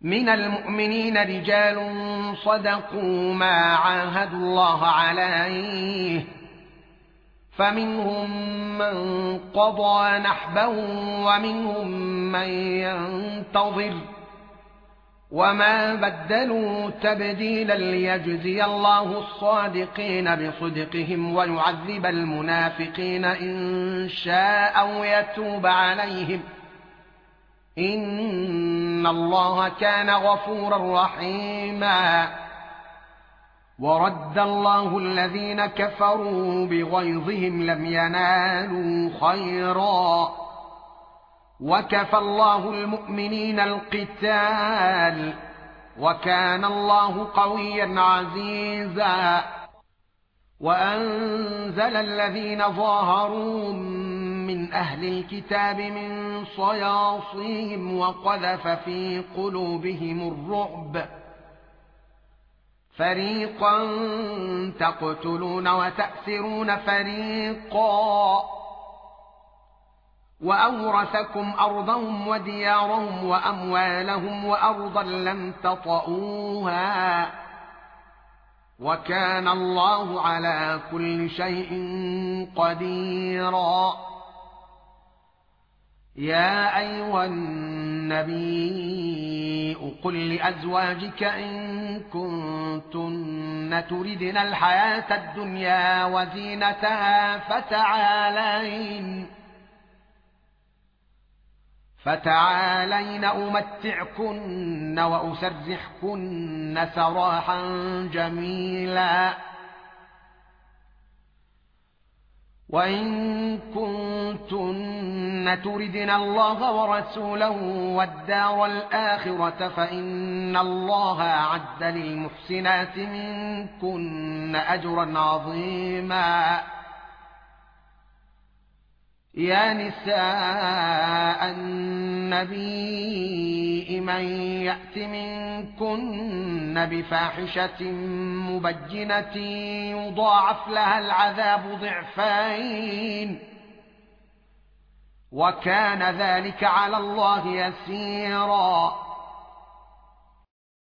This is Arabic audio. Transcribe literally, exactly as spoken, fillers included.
من المؤمنين رجال صدقوا ما عاهدوا الله عليه فمنهم من قضى نحبه ومنهم من ينتظر وما بدلوا تبديلا ليجزي الله الصادقين بصدقهم ويعذب المنافقين إن شاء أو يتوب عليهم إن الله كان غفورا رحيما. ورد الله الذين كفروا بغيظهم لم ينالوا خيرا وكفى الله المؤمنين القتال وكان الله قويا عزيزا. وأنزل الذين ظاهروا من أهل الكتاب من صياصيهم وقذف في قلوبهم الرعب فريقا تقتلون وتأسرون فريقا وأورثكم أرضهم وديارهم وأموالهم وأرضا لم تطئوها وكان الله على كل شيء قديرا. يا أيها النبي قل لأزواجك إن كنتن تردن الحياة الدنيا وزينتها فتعالين فتعالين أمتعكن وأسرحكن سراحا جميلا. وإن كنتن تردن الله ورسوله والدار الآخرة فإن الله أعد للمحسنات منكن أجرا عظيما. يا نساء النبي من يأت منكن بفاحشة مبينة يضاعف لها العذاب ضعفين وكان ذلك على الله يسيرا.